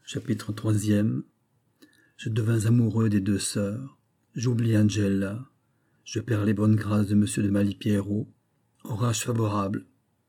Chapitre 3e. Je devins amoureux des deux sœurs. J'oublie Angela. Je perds les bonnes grâces de M. de Malipiero. Orage favorable.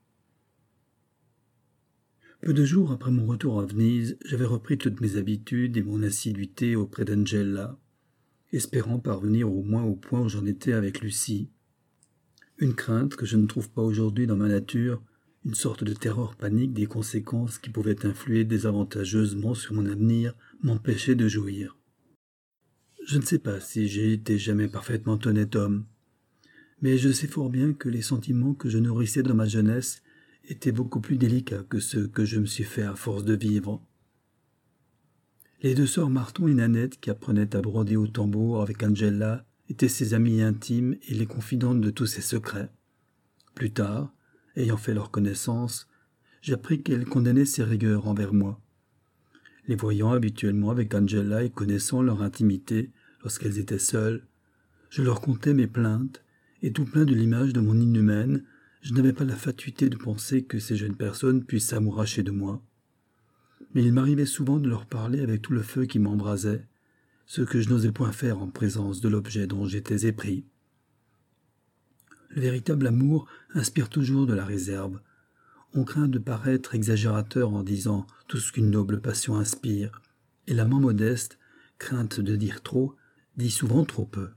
Peu de jours après mon retour à Venise, j'avais repris toutes mes habitudes et mon assiduité auprès d'Angela, espérant parvenir au moins au point où j'en étais avec Lucie. Une crainte que je ne trouve pas aujourd'hui dans ma nature, une sorte de terreur panique des conséquences qui pouvaient influer désavantageusement sur mon avenir, m'empêchait de jouir. Je ne sais pas si j'ai été jamais parfaitement honnête homme, mais je sais fort bien que les sentiments que je nourrissais dans ma jeunesse étaient beaucoup plus délicats que ceux que je me suis fait à force de vivre. Les deux sœurs Marton et Nanette, qui apprenaient à broder au tambour avec Angela, étaient ses amies intimes et les confidentes de tous ses secrets. Plus tard, ayant fait leur connaissance, j'appris qu'elles condamnaient ses rigueurs envers moi. Les voyant habituellement avec Angela et connaissant leur intimité lorsqu'elles étaient seules, je leur contais mes plaintes, et tout plein de l'image de mon inhumaine, je n'avais pas la fatuité de penser que ces jeunes personnes puissent s'amouracher de moi. Mais il m'arrivait souvent de leur parler avec tout le feu qui m'embrasait, ce que je n'osais point faire en présence de l'objet dont j'étais épris. Le véritable amour inspire toujours de la réserve. On craint de paraître exagérateur en disant tout ce qu'une noble passion inspire, et l'amant modeste, crainte de dire trop, dit souvent trop peu.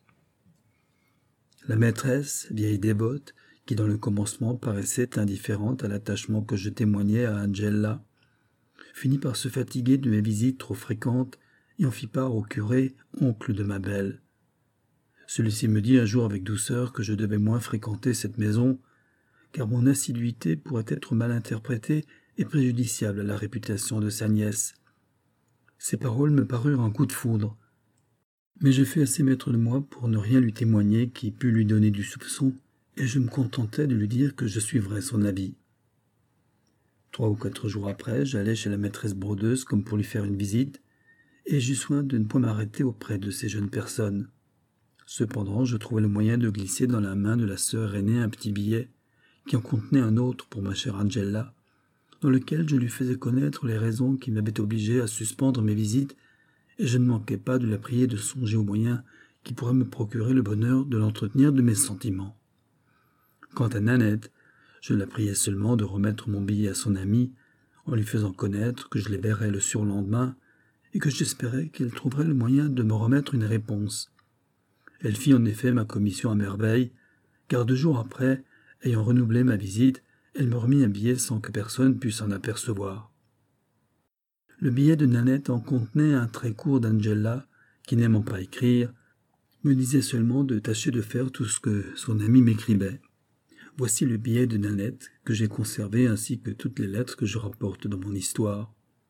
La maîtresse, vieille dévote, qui dans le commencement paraissait indifférente à l'attachement que je témoignais à Angela, finit par se fatiguer de mes visites trop fréquentes et en fit part au curé, oncle de ma belle. Celui-ci me dit un jour avec douceur que je devais moins fréquenter cette maison, car mon assiduité pourrait être mal interprétée et préjudiciable à la réputation de sa nièce. Ces paroles me parurent un coup de foudre, mais je fus assez maître de moi pour ne rien lui témoigner qui pût lui donner du soupçon, et je me contentais de lui dire que je suivrais son avis. 3 ou 4 jours après, j'allai chez la maîtresse brodeuse comme pour lui faire une visite, et j'eus soin de ne point m'arrêter auprès de ces jeunes personnes. Cependant, je trouvai le moyen de glisser dans la main de la sœur aînée un petit billet, qui en contenait un autre pour ma chère Angela, dans lequel je lui faisais connaître les raisons qui m'avaient obligé à suspendre mes visites, et je ne manquai pas de la prier de songer aux moyens qui pourraient me procurer le bonheur de l'entretenir de mes sentiments. Quant à Nanette, je la priai seulement de remettre mon billet à son amie, en lui faisant connaître que je les verrais le surlendemain, et que j'espérais qu'elle trouverait le moyen de me remettre une réponse. Elle fit en effet ma commission à merveille, car 2 jours après, ayant renouvelé ma visite, elle me remit un billet sans que personne pût s'en apercevoir. Le billet de Nanette en contenait un trait court d'Angela, qui n'aimant pas écrire, me disait seulement de tâcher de faire tout ce que son ami m'écrivait. Voici le billet de Nanette que j'ai conservé ainsi que toutes les lettres que je rapporte dans mon histoire.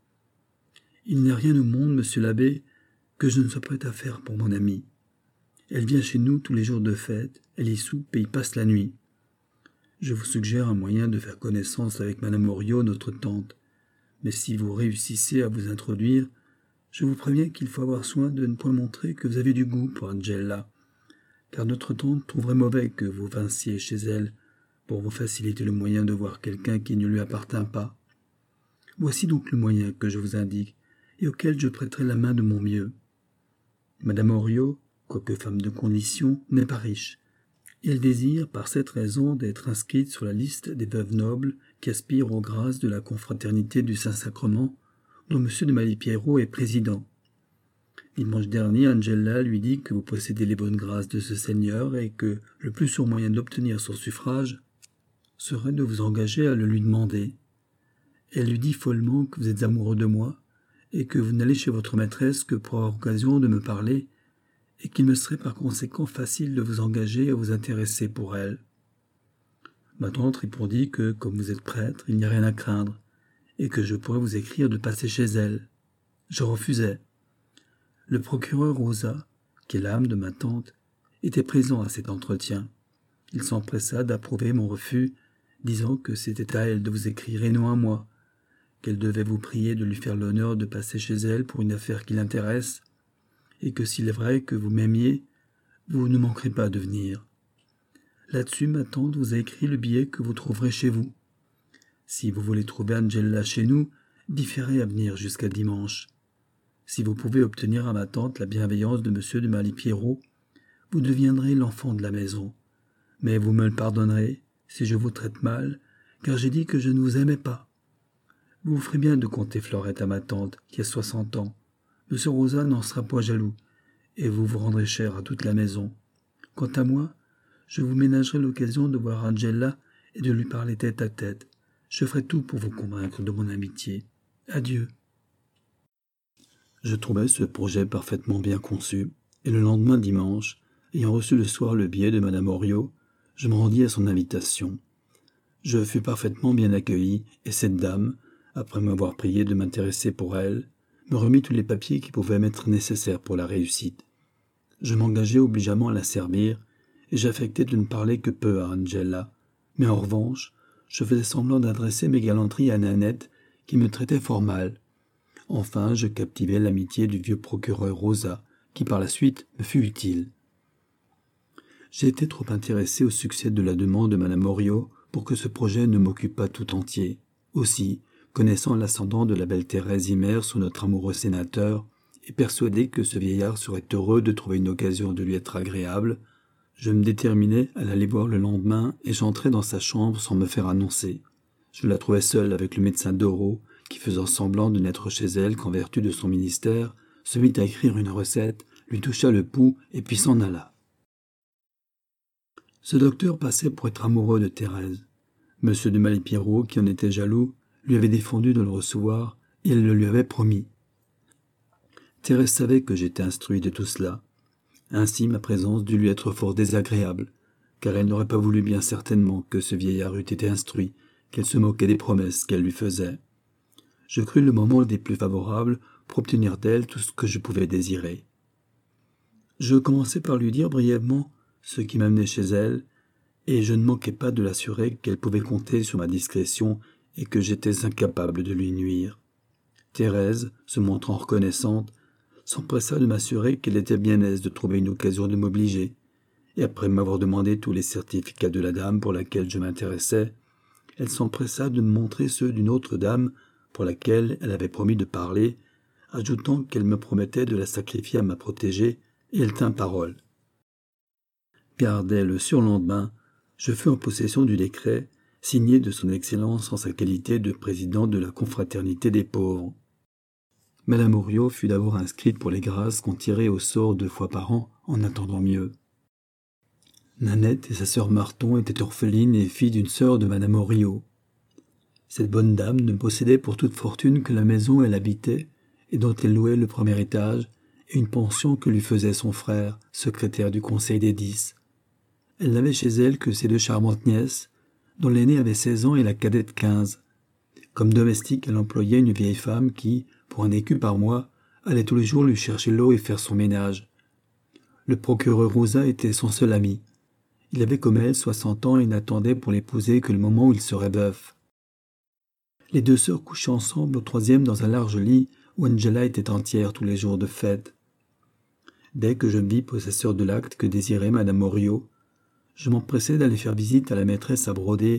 Il n'y a rien au monde, monsieur l'abbé, que je ne sois prêt à faire pour mon amie. Elle vient chez nous tous les jours de fête, elle y soupe et y passe la nuit. Je vous suggère un moyen de faire connaissance avec madame Oriot, notre tante. Mais si vous réussissez à vous introduire, je vous préviens qu'il faut avoir soin de ne point montrer que vous avez du goût pour Angela, car notre tante trouverait mauvais que vous vinssiez chez elle pour vous faciliter le moyen de voir quelqu'un qui ne lui appartient pas. Voici donc le moyen que je vous indique et auquel je prêterai la main de mon mieux. Madame Oriot, quoique femme de condition, n'est pas riche. Elle désire, par cette raison, d'être inscrite sur la liste des veuves nobles qui aspirent aux grâces de la confraternité du Saint-Sacrement, dont M. de Malipiero est président. Dimanche dernier, Angela lui dit que vous possédez les bonnes grâces de ce seigneur et que le plus sûr moyen d'obtenir son suffrage serait de vous engager à le lui demander. Elle lui dit follement que vous êtes amoureux de moi et que vous n'allez chez votre maîtresse que pour avoir occasion de me parler et qu'il me serait par conséquent facile de vous engager à vous intéresser pour elle. Ma tante répondit que, comme vous êtes prêtre, il n'y a rien à craindre, et que je pourrais vous écrire de passer chez elle. Je refusai. Le procureur Rosa, qui est l'âme de ma tante, était présent à cet entretien. Il s'empressa d'approuver mon refus, disant que c'était à elle de vous écrire et non à moi, qu'elle devait vous prier de lui faire l'honneur de passer chez elle pour une affaire qui l'intéresse, et que s'il est vrai que vous m'aimiez, vous ne manquerez pas de venir. Là-dessus, ma tante vous a écrit le billet que vous trouverez chez vous. Si vous voulez trouver Angela chez nous, différez à venir jusqu'à dimanche. Si vous pouvez obtenir à ma tante la bienveillance de M. de Malipiero, vous deviendrez l'enfant de la maison. Mais vous me le pardonnerez si je vous traite mal, car j'ai dit que je ne vous aimais pas. Vous ferez bien de conter Florette à ma tante, qui a 60 ans. M. Rosa n'en sera point jaloux, et vous vous rendrez cher à toute la maison. Quant à moi, je vous ménagerai l'occasion de voir Angela et de lui parler tête à tête. Je ferai tout pour vous convaincre de mon amitié. Adieu. Je trouvais ce projet parfaitement bien conçu, et le lendemain dimanche, ayant reçu le soir le billet de Madame Henriot, je me rendis à son invitation. Je fus parfaitement bien accueilli, et cette dame, après m'avoir prié de m'intéresser pour elle, me remit tous les papiers qui pouvaient m'être nécessaires pour la réussite. Je m'engageai obligeamment à la servir, et j'affectai de ne parler que peu à Angela, mais en revanche, je faisais semblant d'adresser mes galanteries à Nanette, qui me traitait fort mal. Enfin, je captivai l'amitié du vieux procureur Rosa, qui par la suite me fut utile. J'ai été trop intéressé au succès de la demande de Madame Henriot pour que ce projet ne m'occupât tout entier. Aussi, connaissant l'ascendant de la belle Thérèse Imer sur notre amoureux sénateur, et persuadé que ce vieillard serait heureux de trouver une occasion de lui être agréable, je me déterminai à l'aller voir le lendemain et j'entrai dans sa chambre sans me faire annoncer. Je la trouvai seule avec le médecin Doreau, qui, faisant semblant de n'être chez elle qu'en vertu de son ministère, se mit à écrire une recette, lui toucha le pouls et puis s'en alla. Ce docteur passait pour être amoureux de Thérèse. M. de Malipiero, qui en était jaloux, lui avait défendu de le recevoir et elle le lui avait promis. Thérèse savait que j'étais instruit de tout cela. Ainsi ma présence dut lui être fort désagréable, car elle n'aurait pas voulu bien certainement que ce vieillard eût été instruit, qu'elle se moquait des promesses qu'elle lui faisait. Je crus le moment des plus favorables pour obtenir d'elle tout ce que je pouvais désirer. Je commençai par lui dire brièvement ce qui m'amenait chez elle, et je ne manquai pas de l'assurer qu'elle pouvait compter sur ma discrétion et que j'étais incapable de lui nuire. Thérèse, se montrant reconnaissante, s'empressa de m'assurer qu'elle était bien aise de trouver une occasion de m'obliger, et après m'avoir demandé tous les certificats de la dame pour laquelle je m'intéressais, elle s'empressa de me montrer ceux d'une autre dame pour laquelle elle avait promis de parler, ajoutant qu'elle me promettait de la sacrifier à ma protégée, et elle tint parole. Car dès le surlendemain, je fus en possession du décret, signé de son Excellence en sa qualité de président de la confraternité des pauvres. Madame Henriot fut d'abord inscrite pour les grâces qu'on tirait au sort 2 fois par an, en attendant mieux. Nanette et sa sœur Marton étaient orphelines et filles d'une sœur de Madame Henriot. Cette bonne dame ne possédait pour toute fortune que la maison où elle habitait et dont elle louait le premier étage et une pension que lui faisait son frère, secrétaire du Conseil des 10. Elle n'avait chez elle que ses 2 charmantes nièces, dont l'aînée avait 16 ans et la cadette 15. Comme domestique, elle employait une vieille femme qui, pour 1 écu par mois, allait tous les jours lui chercher l'eau et faire son ménage. Le procureur Rosa était son seul ami. Il avait comme elle 60 ans et n'attendait pour l'épouser que le moment où il serait veuf. Les 2 sœurs couchaient ensemble au 3e dans un large lit où Angela était entière tous les jours de fête. Dès que je me vis possesseur de l'acte que désirait Madame Henriot, je m'empressai d'aller faire visite à la maîtresse à broder,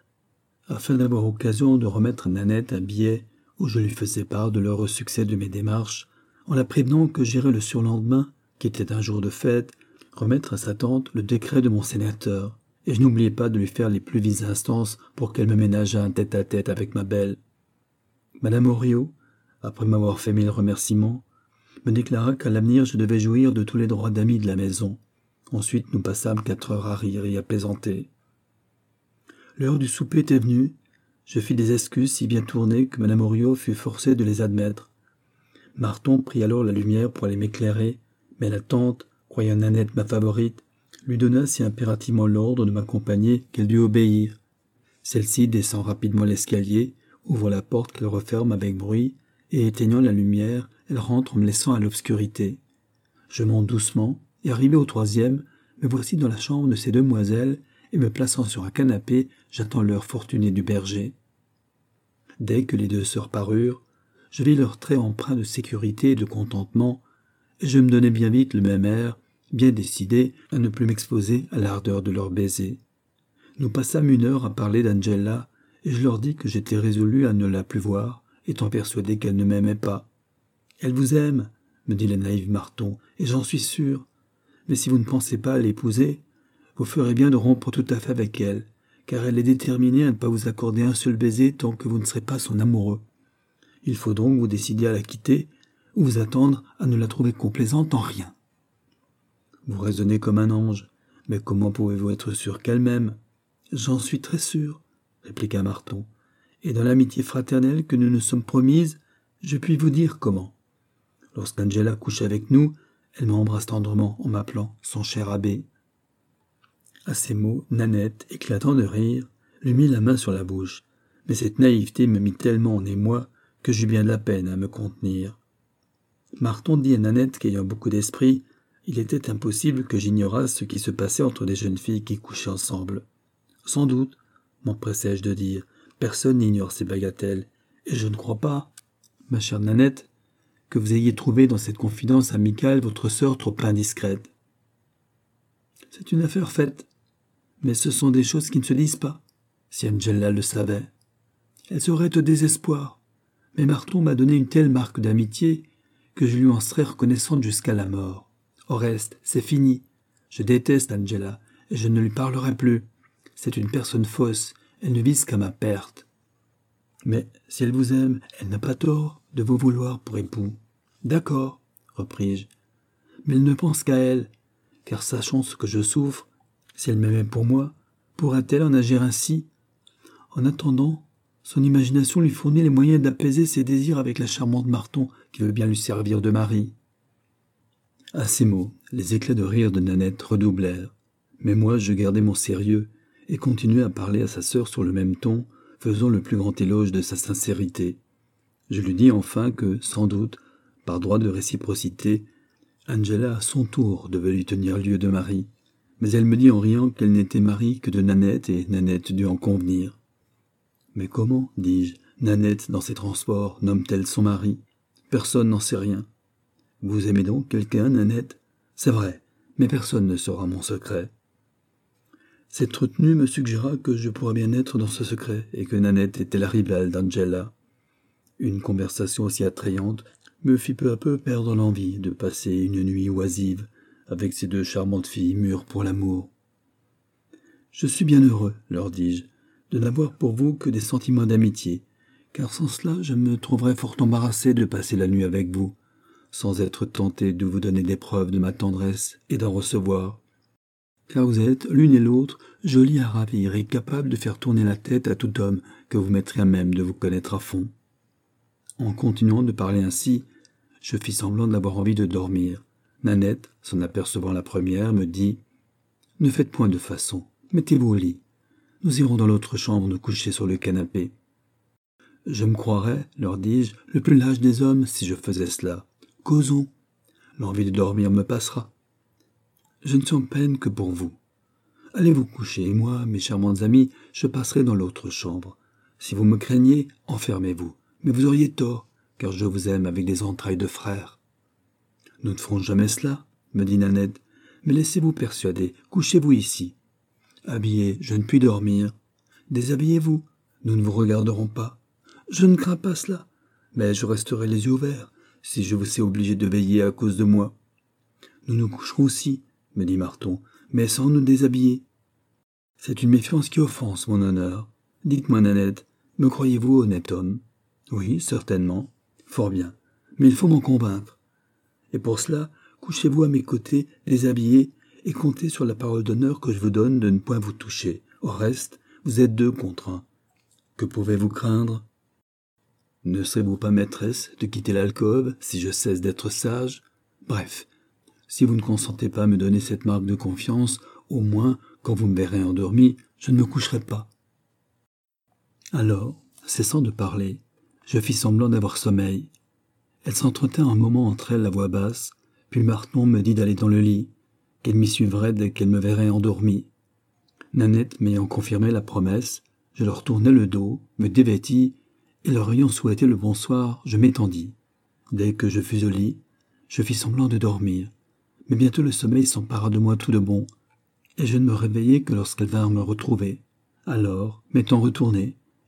afin d'avoir occasion de remettre à Nanette un billet où je lui faisais part de l'heureux succès de mes démarches, en la prévenant que j'irais le surlendemain, qui était un jour de fête, remettre à sa tante le décret de mon sénateur, et je n'oubliai pas de lui faire les plus vives instances pour qu'elle me ménageât un tête-à-tête avec ma belle. Madame Henriot, après m'avoir fait 1000 remerciements, me déclara qu'à l'avenir je devais jouir de tous les droits d'amis de la maison. Ensuite nous passâmes 4 heures à rire et à plaisanter. L'heure du souper était venue. Je fis des excuses si bien tournées que Madame Henriot fut forcée de les admettre. Marton prit alors la lumière pour aller m'éclairer, mais la tante, croyant Nanette ma favorite, lui donna si impérativement l'ordre de m'accompagner qu'elle dut obéir. Celle-ci descend rapidement l'escalier, ouvre la porte qu'elle referme avec bruit, et éteignant la lumière, elle rentre en me laissant à l'obscurité. Je monte doucement, et arrivé au 3e, me voici dans la chambre de ces demoiselles, et me plaçant sur un canapé, j'attends l'heure fortunée du berger. Dès que les 2 sœurs parurent, je vis leurs traits empreints de sécurité et de contentement, et je me donnai bien vite le même air, bien décidé à ne plus m'exposer à l'ardeur de leurs baisers. Nous passâmes 1 heure à parler d'Angela, et je leur dis que j'étais résolu à ne la plus voir, étant persuadé qu'elle ne m'aimait pas. « Elle vous aime, me dit la naïve Marton, et j'en suis sûr. Mais si vous ne pensez pas à l'épouser, vous ferez bien de rompre tout à fait avec elle, car elle est déterminée à ne pas vous accorder un seul baiser tant que vous ne serez pas son amoureux. Il faut donc vous décider à la quitter, ou vous attendre à ne la trouver complaisante en rien. » Vous raisonnez comme un ange, mais comment pouvez-vous être sûr qu'elle m'aime ? J'en suis très sûr, répliqua Marton, et dans l'amitié fraternelle que nous nous sommes promise, je puis vous dire comment. Lorsqu'Angela couche avec nous, elle m'embrasse tendrement en m'appelant son cher abbé. À ces mots, Nanette, éclatant de rire, lui mit la main sur la bouche, mais cette naïveté me mit tellement en émoi que j'eus bien de la peine à me contenir. Marton dit à Nanette qu'ayant beaucoup d'esprit, il était impossible que j'ignorasse ce qui se passait entre des jeunes filles qui couchaient ensemble. Sans doute, m'empressai-je de dire, personne n'ignore ces bagatelles, et je ne crois pas, ma chère Nanette, que vous ayez trouvé dans cette confidence amicale votre sœur trop indiscrète. C'est une affaire faite, mais ce sont des choses qui ne se disent pas. Si Angela le savait, elle serait au désespoir. Mais Marton m'a donné une telle marque d'amitié que je lui en serais reconnaissante jusqu'à la mort. Au reste, c'est fini. Je déteste Angela, et je ne lui parlerai plus. C'est une personne fausse, elle ne vise qu'à ma perte. Mais si elle vous aime, elle n'a pas tort de vous vouloir pour époux. D'accord, repris-je, mais elle ne pense qu'à elle, car sachant ce que je souffre, si elle m'aimait pour moi, pourra-t-elle en agir ainsi? En attendant, son imagination lui fournit les moyens d'apaiser ses désirs avec la charmante Marton qui veut bien lui servir de mari. À ces mots, les éclats de rire de Nanette redoublèrent, mais moi je gardai mon sérieux et continuai à parler à sa sœur sur le même ton, faisant le plus grand éloge de sa sincérité. Je lui dis enfin que, sans doute, par droit de réciprocité, Angela à son tour devait lui tenir lieu de mari, mais elle me dit en riant qu'elle n'était mari que de Nanette et Nanette dut en convenir. Mais comment, dis-je, Nanette, dans ses transports, nomme-t-elle son mari? Personne n'en sait rien. Vous aimez donc quelqu'un, Nanette? C'est vrai, mais personne ne saura mon secret. Cette retenue me suggéra que je pourrais bien être dans ce secret et que Nanette était la rivale d'Angela. Une conversation aussi attrayante me fit peu à peu perdre l'envie de passer une nuit oisive avec ces deux charmantes filles mûres pour l'amour. Je suis bien heureux, leur dis-je, de n'avoir pour vous que des sentiments d'amitié, car sans cela je me trouverais fort embarrassé de passer la nuit avec vous, sans être tenté de vous donner des preuves de ma tendresse et d'en recevoir. Car vous êtes, l'une et l'autre, jolies à ravir et capables de faire tourner la tête à tout homme que vous mettrez à même de vous connaître à fond. En continuant de parler ainsi, je fis semblant d'avoir envie de dormir. Nanette, s'en apercevant la première, me dit « Ne faites point de façon, mettez-vous au lit. Nous irons dans l'autre chambre nous coucher sur le canapé. » Je me croirais, leur dis-je, le plus lâche des hommes si je faisais cela. Causons. L'envie de dormir me passera. Je ne suis en peine que pour vous. Allez vous coucher, et moi, mes charmantes amies, je passerai dans l'autre chambre. Si vous me craignez, enfermez-vous. Mais vous auriez tort, car je vous aime avec des entrailles de frère. Nous ne ferons jamais cela, me dit Nanette, mais laissez-vous persuader, couchez-vous ici. Habillez, je ne puis dormir. Déshabillez-vous, nous ne vous regarderons pas. Je ne crains pas cela, mais je resterai les yeux ouverts, si je vous sais obligé de veiller à cause de moi. Nous nous coucherons aussi, me dit Marton, mais sans nous déshabiller. C'est une méfiance qui offense mon honneur. Dites-moi, Nanette, me croyez-vous honnête homme? Oui, certainement. Fort bien, mais il faut m'en convaincre. Et pour cela, couchez-vous à mes côtés, déshabillés, et comptez sur la parole d'honneur que je vous donne de ne point vous toucher. Au reste, vous êtes deux contre un. Que pouvez-vous craindre? Ne serez-vous pas maîtresse de quitter l'alcôve si je cesse d'être sage? Bref, si vous ne consentez pas à me donner cette marque de confiance, au moins, quand vous me verrez endormi, je ne me coucherai pas. Alors, cessant de parler, je fis semblant d'avoir sommeil. Elle s'entretint un moment entre elles à voix basse, puis Marton me dit d'aller dans le lit, qu'elle m'y suivrait dès qu'elle me verrait endormi. Nanette m'ayant confirmé la promesse, je leur tournai le dos, me dévêtis, et leur ayant souhaité le bonsoir, je m'étendis. Dès que je fus au lit, je fis semblant de dormir, mais bientôt le sommeil s'empara de moi tout de bon, et je ne me réveillai que lorsqu'elles vinrent me retrouver. Alors, m'étant retourné,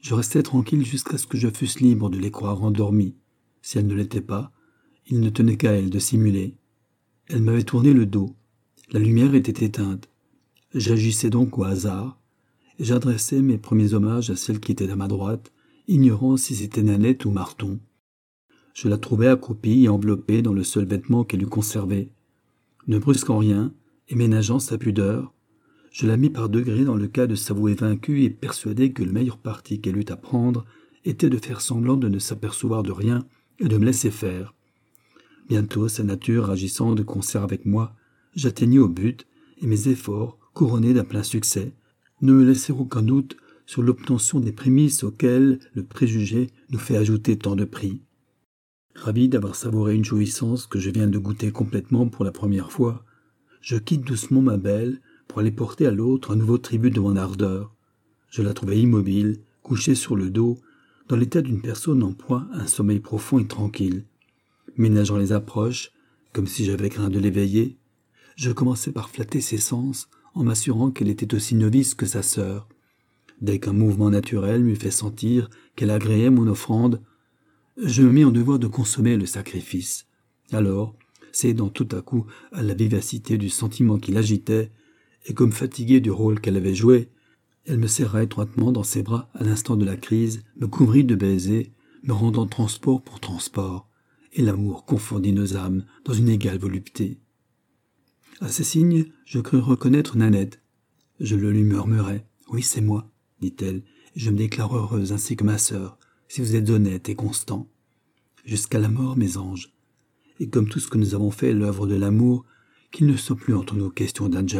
Je restais tranquille jusqu'à ce que je fusse libre de les croire endormies. Si elles ne l'étaient pas, il ne tenait qu'à elles de simuler. Elles m'avaient tourné le dos. La lumière était éteinte. J'agissais donc au hasard, et j'adressais mes premiers hommages à celle qui était à ma droite, ignorant si c'était Nanette ou Marton. Je la trouvais accroupie et enveloppée dans le seul vêtement qu'elle eût conservé. Ne brusquant rien, et ménageant sa pudeur, je la mis par degrés dans le cas de s'avouer vaincue et persuadée que le meilleur parti qu'elle eût à prendre était de faire semblant de ne s'apercevoir de rien et de me laisser faire. Bientôt, sa nature agissant de concert avec moi, j'atteignis au but, et mes efforts, couronnés d'un plein succès, ne me laissèrent aucun doute sur l'obtention des prémices auxquelles le préjugé nous fait ajouter tant de prix. Ravi d'avoir savouré une jouissance que je viens de goûter complètement pour la première fois, je quitte doucement ma belle pour aller porter à l'autre un nouveau tribut de mon ardeur. Je la trouvais immobile, couchée sur le dos, dans l'état d'une personne en proie à un sommeil profond et tranquille. Ménageant les approches, comme si j'avais craint de l'éveiller, je commençai par flatter ses sens en m'assurant qu'elle était aussi novice que sa sœur. Dès qu'un mouvement naturel m'eut fait sentir qu'elle agréait mon offrande, je me mis en devoir de consommer le sacrifice. Alors, cédant tout à coup à la vivacité du sentiment qui l'agitait, et comme fatiguée du rôle qu'elle avait joué, elle me serra étroitement dans ses bras à l'instant de la crise, me couvrit de baisers, me rendant transport pour transport, et l'amour confondit nos âmes dans une égale volupté. À ces signes, je crus reconnaître Nanette. Je le lui murmurai. « Oui, c'est moi, dit-elle, et je me déclare heureuse ainsi que ma sœur, si vous êtes honnête et constant. Jusqu'à la mort, mes anges. Et comme tout ce que nous avons fait est l'œuvre de l'amour, qu'il ne soit plus entre nous question d'Angela. »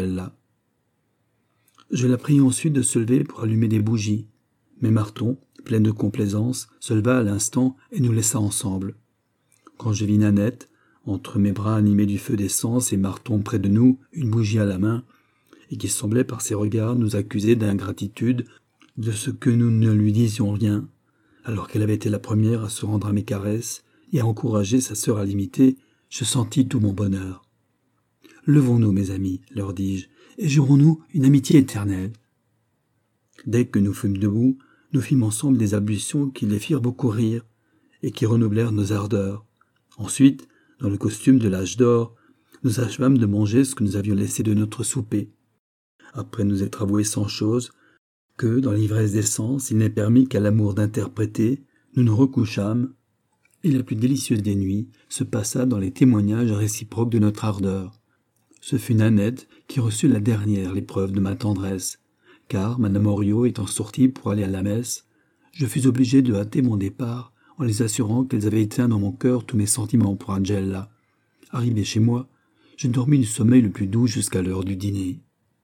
Je la priai ensuite de se lever pour allumer des bougies. Mais Marton, pleine de complaisance, se leva à l'instant et nous laissa ensemble. Quand je vis Nanette, entre mes bras animés du feu d'essence et Marton près de nous, une bougie à la main, et qui semblait par ses regards nous accuser d'ingratitude de ce que nous ne lui disions rien, alors qu'elle avait été la première à se rendre à mes caresses et à encourager sa sœur à l'imiter, je sentis tout mon bonheur. « Levons-nous, mes amis, leur dis-je, et jurons-nous une amitié éternelle. » Dès que nous fûmes debout, nous fîmes ensemble des ablutions qui les firent beaucoup rire, et qui renouvelèrent nos ardeurs. Ensuite, dans le costume de l'âge d'or, nous achevâmes de manger ce que nous avions laissé de notre souper. Après nous être avoués sans chose, que, dans l'ivresse des sens, il n'est permis qu'à l'amour d'interpréter, nous nous recouchâmes, et la plus délicieuse des nuits se passa dans les témoignages réciproques de notre ardeur. Ce fut Nanette qui reçut la dernière l'épreuve de ma tendresse, car, Madame Henriot étant sortie pour aller à la messe, je fus obligé de hâter mon départ en les assurant qu'elles avaient éteint dans mon cœur tous mes sentiments pour Angela. Arrivé chez moi, je dormis du sommeil le plus doux jusqu'à l'heure du dîner.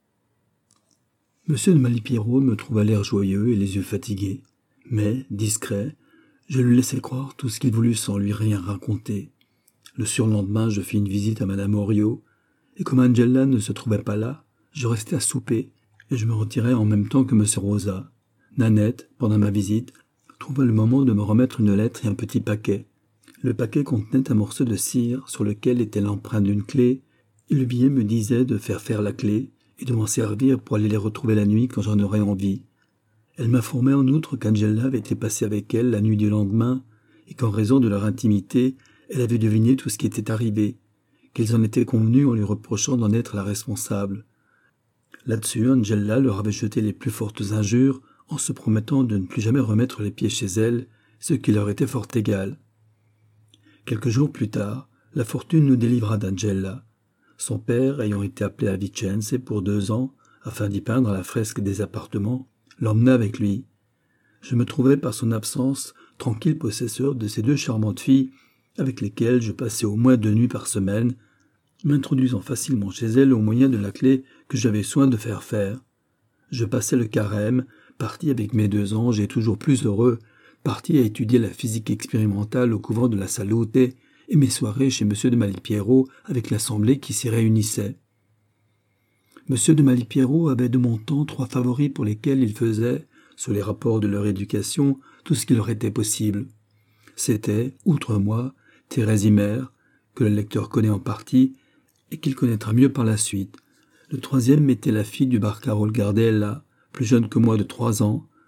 Monsieur de Malipiero me trouva l'air joyeux et les yeux fatigués, mais, discret, je lui laissai croire tout ce qu'il voulut sans lui rien raconter. Le surlendemain, je fis une visite à Madame Henriot, et comme Angela ne se trouvait pas là, je restai à souper, et je me retirai en même temps que M. Rosa. Nanette, pendant ma visite, trouva le moment de me remettre une lettre et un petit paquet. Le paquet contenait un morceau de cire sur lequel était l'empreinte d'une clé, et le billet me disait de faire la clé et de m'en servir pour aller les retrouver la nuit quand j'en aurais envie. Elle m'informait en outre qu'Angela avait été passée avec elle la nuit du lendemain, et qu'en raison de leur intimité, elle avait deviné tout ce qui était arrivé, qu'ils en étaient convenus en lui reprochant d'en être la responsable. Là-dessus, Angela leur avait jeté les plus fortes injures en se promettant de ne plus jamais remettre les pieds chez elle, ce qui leur était fort égal. Quelques jours plus tard, la fortune nous délivra d'Angela. Son père, ayant été appelé à Vicenze pour 2 ans, afin d'y peindre la fresque des appartements, l'emmena avec lui. Je me trouvais par son absence tranquille possesseur de ces 2 charmantes filles avec lesquelles je passais au moins 2 nuits par semaine, m'introduisant facilement chez elles au moyen de la clé que j'avais soin de faire faire. Je passais le carême, parti avec mes 2 anges et toujours plus heureux, parti à étudier la physique expérimentale au couvent de la Salute et mes soirées chez M. de Malipiero avec l'assemblée qui s'y réunissait. M. de Malipiero avait de mon temps 3 favoris pour lesquels il faisait, sous les rapports de leur éducation, tout ce qui leur était possible. C'était, outre moi, Thérèse Imer, que le lecteur connaît en partie, et qu'il connaîtra mieux par la suite. Le 3e était la fille du barcarole Gardella, plus jeune que moi de 3 ans,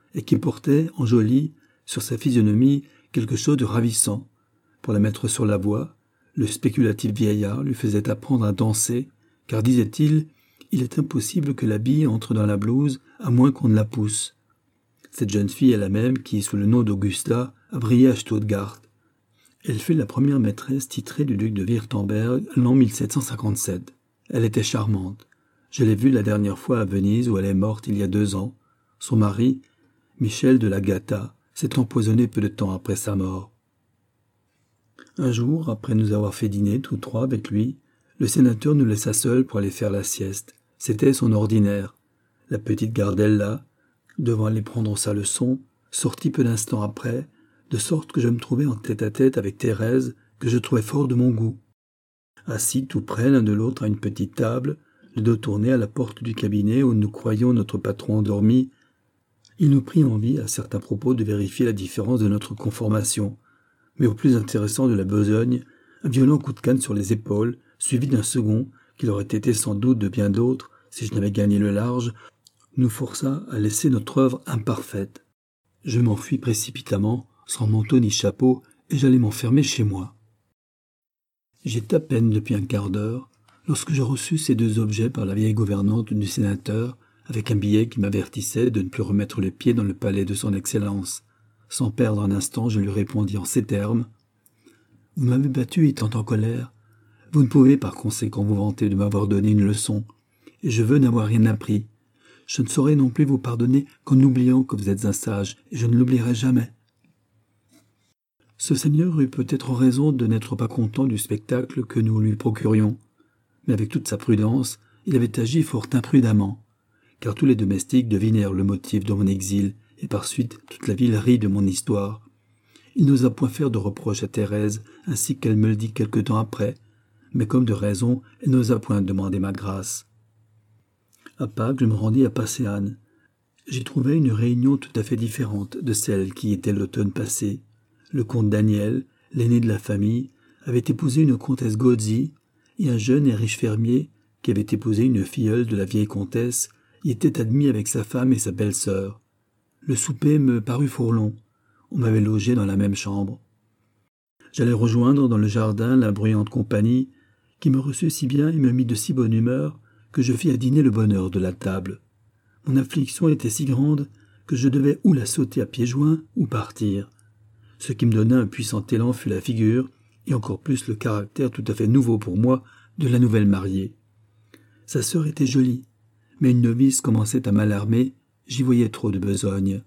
et qui portait, en joli, sur sa physionomie quelque chose de ravissant. Pour la mettre sur la voie, le spéculatif vieillard lui faisait apprendre à danser, car, disait-il, il est impossible que la bille entre dans la blouse à moins qu'on ne la pousse. Cette jeune fille est la même qui, sous le nom d'Augusta, a brillé à Stuttgart. Elle fut la première maîtresse titrée du duc de Wirtemberg l'an 1757. Elle était charmante. Je l'ai vue la dernière fois à Venise où elle est morte il y a 2 ans. Son mari, Michel de la Gatta, s'est empoisonné peu de temps après sa mort. Un jour, après nous avoir fait dîner tous 3 avec lui, le sénateur nous laissa seuls pour aller faire la sieste. C'était son ordinaire. La petite Gardella, devant aller prendre sa leçon, sortit peu d'instants après, de sorte que je me trouvais en tête-à-tête avec Thérèse, que je trouvais fort de mon goût. Assis tout près l'un de l'autre à une petite table, le dos tourné à la porte du cabinet où nous croyions notre patron endormi, il nous prit envie à certains propos de vérifier la différence de notre conformation. Mais au plus intéressant de la besogne, un violent coup de canne sur les épaules, suivi d'un second, qui aurait été sans doute de bien d'autres, si je n'avais gagné le large, nous força à laisser notre œuvre imparfaite. Je m'enfuis précipitamment, sans manteau ni chapeau, et j'allais m'enfermer chez moi. J'étais à peine depuis un quart d'heure, lorsque je reçus ces 2 objets par la vieille gouvernante du sénateur, avec un billet qui m'avertissait de ne plus remettre le pied dans le palais de son Excellence. Sans perdre un instant, je lui répondis en ces termes. « Vous m'avez battu étant en colère. Vous ne pouvez par conséquent vous vanter de m'avoir donné une leçon, et je veux n'avoir rien appris. Je ne saurais non plus vous pardonner qu'en oubliant que vous êtes un sage, et je ne l'oublierai jamais. » Ce seigneur eut peut-être raison de n'être pas content du spectacle que nous lui procurions, mais avec toute sa prudence, il avait agi fort imprudemment, car tous les domestiques devinèrent le motif de mon exil, et par suite toute la ville rit de mon histoire. Il n'osa point faire de reproche à Thérèse, ainsi qu'elle me le dit quelque temps après, mais comme de raison, elle n'osa point demander ma grâce. À Pâques, je me rendis à Passéane. J'y trouvai une réunion tout à fait différente de celle qui était l'automne passé. Le comte Daniel, l'aîné de la famille, avait épousé une comtesse Gozzi, et un jeune et riche fermier, qui avait épousé une filleule de la vieille comtesse, y était admis avec sa femme et sa belle-sœur. Le souper me parut fort long. On m'avait logé dans la même chambre. J'allais rejoindre dans le jardin la bruyante compagnie, qui me reçut si bien et me mit de si bonne humeur que je fis à dîner le bonheur de la table. Mon affliction était si grande que je devais ou la sauter à pieds joints ou partir. Ce qui me donna un puissant élan fut la figure, et encore plus le caractère tout à fait nouveau pour moi, de la nouvelle mariée. Sa sœur était jolie, mais une novice commençait à m'alarmer, j'y voyais trop de besogne.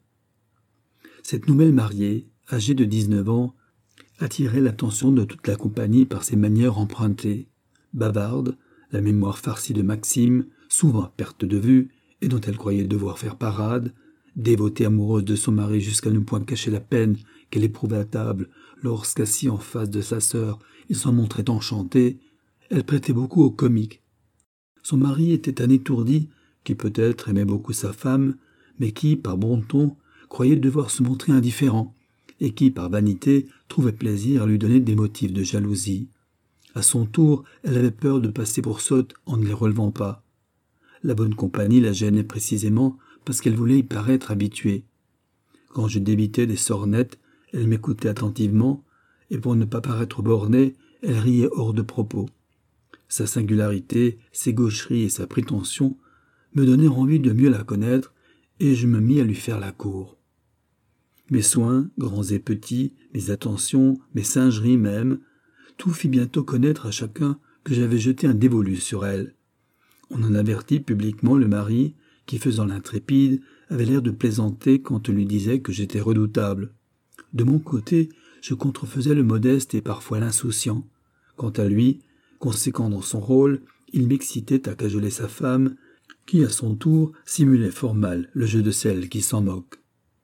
Cette nouvelle mariée, âgée de 19 ans, attirait l'attention de toute la compagnie par ses manières empruntées. Bavarde, la mémoire farcie de maximes, souvent à perte de vue, et dont elle croyait devoir faire parade, dévotée amoureuse de son mari jusqu'à ne point cacher la peine qu'elle éprouvait à table lorsqu'assis en face de sa sœur, il s'en montrait enchanté, elle prêtait beaucoup au comique. Son mari était un étourdi qui peut-être aimait beaucoup sa femme, mais qui, par bon ton, croyait devoir se montrer indifférent, et qui, par vanité, trouvait plaisir à lui donner des motifs de jalousie. À son tour, elle avait peur de passer pour sotte en ne les relevant pas. La bonne compagnie la gênait précisément parce qu'elle voulait y paraître habituée. Quand je débitais des sornettes, elle m'écoutait attentivement, et pour ne pas paraître bornée, elle riait hors de propos. Sa singularité, ses gaucheries et sa prétention me donnèrent envie de mieux la connaître, et je me mis à lui faire la cour. Mes soins, grands et petits, mes attentions, mes singeries même, tout fit bientôt connaître à chacun que j'avais jeté un dévolu sur elle. On en avertit publiquement le mari, qui, faisant l'intrépide, avait l'air de plaisanter quand on lui disait que j'étais redoutable. De mon côté, je contrefaisais le modeste et parfois l'insouciant. Quant à lui, conséquent dans son rôle, il m'excitait à cajoler sa femme, qui, à son tour, simulait fort mal le jeu de celle qui s'en moque.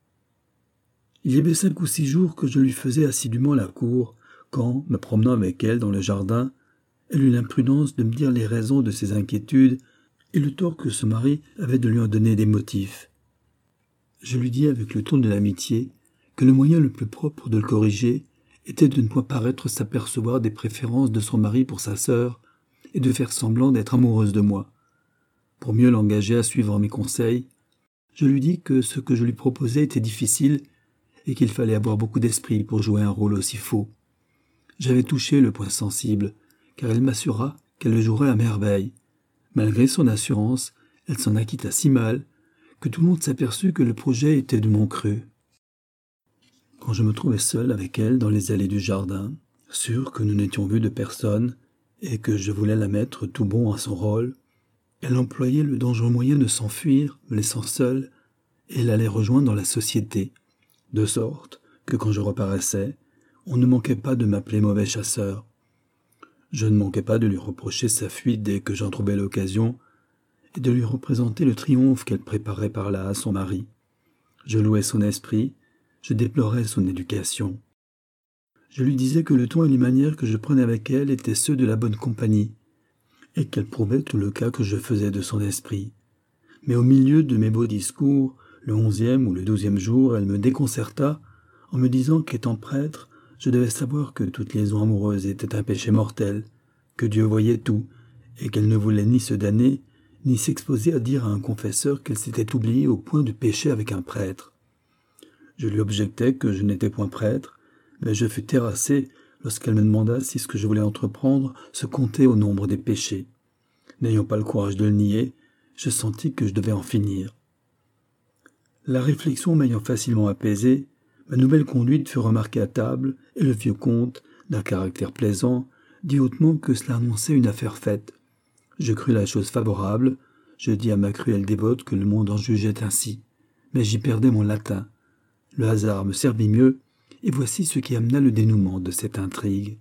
Il y avait 5 ou 6 jours que je lui faisais assidûment la cour, quand, me promenant avec elle dans le jardin, elle eut l'imprudence de me dire les raisons de ses inquiétudes et le tort que ce mari avait de lui en donner des motifs. Je lui dis avec le ton de l'amitié que le moyen le plus propre de le corriger était de ne point paraître s'apercevoir des préférences de son mari pour sa sœur et de faire semblant d'être amoureuse de moi. Pour mieux l'engager à suivre mes conseils, Je lui dis que ce que je lui proposais était difficile et qu'il fallait avoir beaucoup d'esprit pour jouer un rôle aussi faux. J'avais touché le point sensible, car elle m'assura qu'elle le jouerait à merveille. Malgré son assurance, elle s'en acquitta si mal que tout le monde s'aperçut que le projet était de mon cru. Quand je me trouvais seul avec elle dans les allées du jardin, sûr que nous n'étions vus de personne et que je voulais la mettre tout bon à son rôle, elle employait le dangereux moyen de s'enfuir, me laissant seul, et elle allait rejoindre dans la société, de sorte que quand je reparaissais, on ne manquait pas de m'appeler mauvais chasseur. Je ne manquais pas de lui reprocher sa fuite dès que j'en trouvais l'occasion, et de lui représenter le triomphe qu'elle préparait par là à son mari. Je louais son esprit, je déplorais son éducation. Je lui disais que le ton et les manières que je prenais avec elle étaient ceux de la bonne compagnie, et qu'elle prouvait tout le cas que je faisais de son esprit. Mais au milieu de mes beaux discours, le 11e ou le 12e jour, elle me déconcerta en me disant qu'étant prêtre, je devais savoir que toute liaison amoureuse était un péché mortel, que Dieu voyait tout, et qu'elle ne voulait ni se damner, ni s'exposer à dire à un confesseur qu'elle s'était oubliée au point de pécher avec un prêtre. Je lui objectai que je n'étais point prêtre, mais je fus terrassé lorsqu'elle me demanda si ce que je voulais entreprendre se comptait au nombre des péchés. N'ayant pas le courage de le nier, je sentis que je devais en finir. La réflexion m'ayant facilement apaisé, ma nouvelle conduite fut remarquée à table, et le vieux comte, d'un caractère plaisant, dit hautement que cela annonçait une affaire faite. Je crus la chose favorable, je dis à ma cruelle dévote que le monde en jugeait ainsi, mais j'y perdais mon latin. Le hasard me servit mieux, et voici ce qui amena le dénouement de cette intrigue.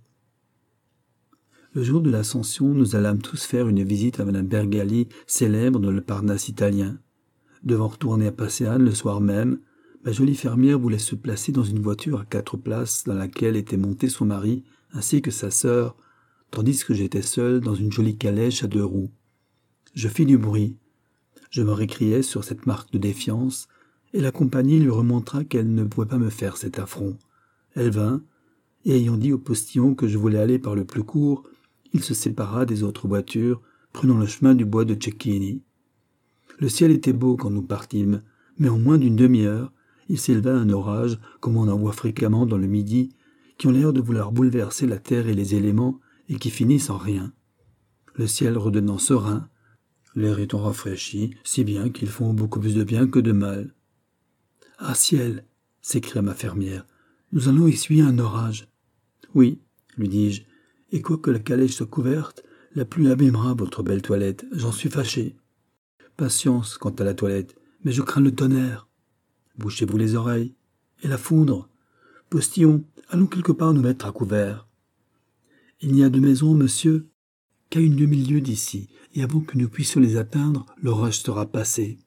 Le jour de l'Ascension, nous allâmes tous faire une visite à Madame Bergali, célèbre dans le Parnasse italien. Devant retourner à Passéane le soir même, ma jolie fermière voulait se placer dans une voiture à 4 places dans laquelle était monté son mari ainsi que sa sœur, tandis que j'étais seul dans une jolie calèche à 2 roues. Je fis du bruit. Je me récriai sur cette marque de défiance, et la compagnie lui remontra qu'elle ne pouvait pas me faire cet affront. Elle vint, et ayant dit au postillon que je voulais aller par le plus court, il se sépara des autres voitures, prenant le chemin du bois de Cecchini. Le ciel était beau quand nous partîmes, mais en moins d'une demi-heure, il s'éleva un orage, comme on en voit fréquemment dans le Midi, qui ont l'air de vouloir bouleverser la terre et les éléments, et qui finissent en rien. Le ciel redevenant serein, l'air étant rafraîchi, si bien qu'ils font beaucoup plus de bien que de mal. « Ah ciel !» s'écria ma fermière, « nous allons essuyer un orage. »« Oui, lui dis-je, et quoique la calèche soit couverte, la pluie abîmera votre belle toilette, j'en suis fâché. Patience quant à la toilette, mais je crains le tonnerre. Bouchez-vous les oreilles. Et la foudre. Postillon, allons quelque part nous mettre à couvert. Il n'y a de maisons, monsieur, qu'à une demi-lieue d'ici, et avant que nous puissions les atteindre, l'orage sera passé.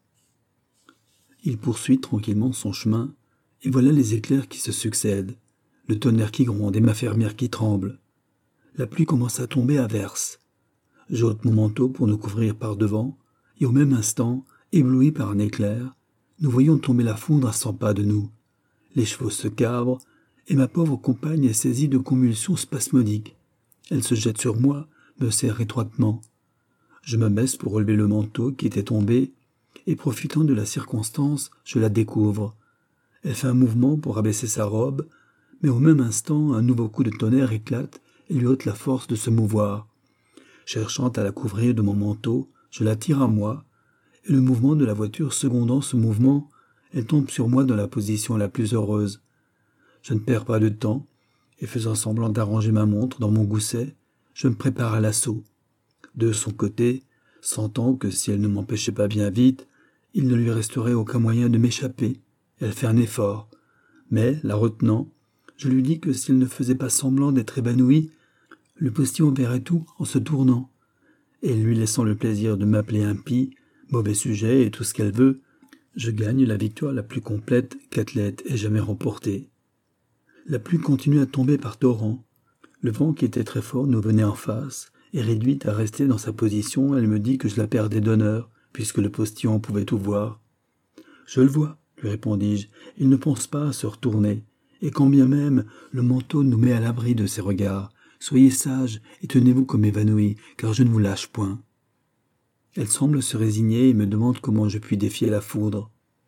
Il poursuit tranquillement son chemin, et voilà les éclairs qui se succèdent, le tonnerre qui gronde et ma fermière qui tremble. La pluie commence à tomber à verse. J'ôte mon manteau pour nous couvrir par devant, et au même instant, éblouis par un éclair, nous voyons tomber la foudre à 100 pas de nous. Les chevaux se cabrent, et ma pauvre compagne est saisie de convulsions spasmodiques. Elle se jette sur moi, me serre étroitement. Je me baisse pour relever le manteau qui était tombé, et profitant de la circonstance, je la découvre. Elle fait un mouvement pour abaisser sa robe, mais au même instant, un nouveau coup de tonnerre éclate et lui ôte la force de se mouvoir. Cherchant à la couvrir de mon manteau, je la tire à moi, et le mouvement de la voiture secondant ce mouvement, elle tombe sur moi dans la position la plus heureuse. Je ne perds pas de temps, et faisant semblant d'arranger ma montre dans mon gousset, je me prépare à l'assaut. De son côté, sentant que si elle ne m'empêchait pas bien vite, il ne lui resterait aucun moyen de m'échapper, elle fait un effort. Mais, la retenant, je lui dis que si elle ne faisait pas semblant d'être évanouie, le postillon verrait tout en se tournant, et lui laissant le plaisir de m'appeler impie, mauvais sujet et tout ce qu'elle veut, je gagne la victoire la plus complète qu'athlète ait jamais remportée. La pluie continue à tomber par torrents. Le vent qui était très fort nous venait en face, et réduite à rester dans sa position, elle me dit que je la perdais d'honneur, puisque le postillon pouvait tout voir. « Je le vois, » lui répondis-je, « il ne pense pas à se retourner, et quand bien même le manteau nous met à l'abri de ses regards, soyez sage et tenez-vous comme évanoui, car je ne vous lâche point. » Elle semble se résigner et me demande comment je puis défier la foudre.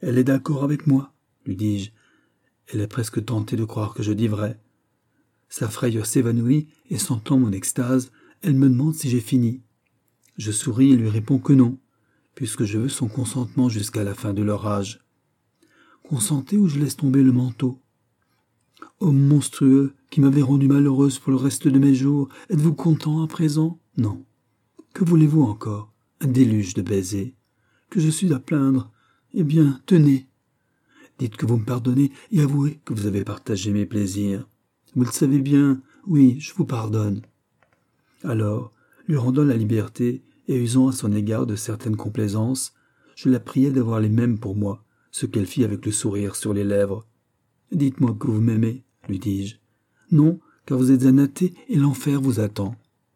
Elle est d'accord avec moi, lui dis-je. Elle est presque tentée de croire que je dis vrai. Sa frayeur s'évanouit et sentant mon extase, elle me demande si j'ai fini. Je souris et lui réponds que non, puisque je veux son consentement jusqu'à la fin de leur âge. Consentez ou je laisse tomber le manteau. Homme monstrueux, qui m'avait rendue malheureuse pour le reste de mes jours, êtes-vous content à présent? Non. Que voulez-vous encore? Un déluge de baisers. Que je suis à plaindre? Eh bien, tenez. Dites que vous me pardonnez et avouez que vous avez partagé mes plaisirs. Vous le savez bien, oui, je vous pardonne. Alors, lui rendant la liberté et usant à son égard de certaines complaisances, je la priai d'avoir les mêmes pour moi, ce qu'elle fit avec le sourire sur les lèvres. « Dites-moi que vous m'aimez, lui dis-je. Non, car vous êtes un athée et l'enfer vous attend. »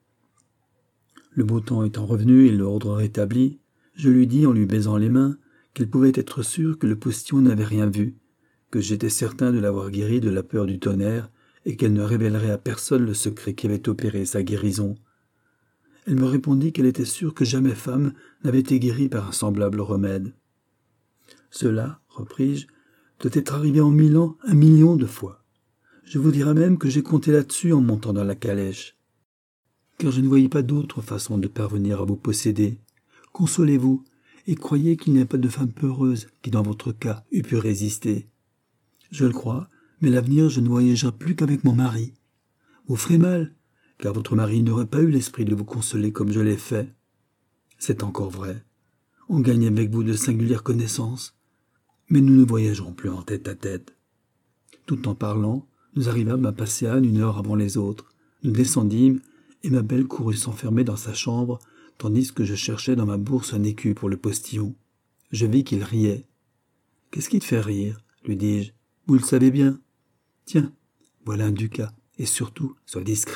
Le beau temps étant revenu et l'ordre rétabli, je lui dis en lui baisant les mains qu'elle pouvait être sûre que le postillon n'avait rien vu, que j'étais certain de l'avoir guérie de la peur du tonnerre et qu'elle ne révélerait à personne le secret qui avait opéré sa guérison. Elle me répondit qu'elle était sûre que jamais femme n'avait été guérie par un semblable remède. Cela, repris-je, doit être arrivé en 1000 ans 1 million de fois. Je vous dirais même que j'ai compté là-dessus en montant dans la calèche. Car je ne voyais pas d'autre façon de parvenir à vous posséder. Consolez-vous et croyez qu'il n'y a pas de femme peureuse qui, dans votre cas, eût pu résister. Je le crois, mais l'avenir je ne voyagerai plus qu'avec mon mari. Vous ferez mal, car votre mari n'aurait pas eu l'esprit de vous consoler comme je l'ai fait. C'est encore vrai. On gagne avec vous de singulières connaissances, mais nous ne voyagerons plus en tête à tête. Tout en parlant, nous arrivâmes à Passéane 1 heure avant les autres. Nous descendîmes, et ma belle courut s'enfermer dans sa chambre, tandis que je cherchais dans ma bourse un écu pour le postillon. Je vis qu'il riait. « Qu'est-ce qui te fait rire ?» lui dis-je. « Vous le savez bien. Tiens, voilà un ducat, et surtout, sois discret. »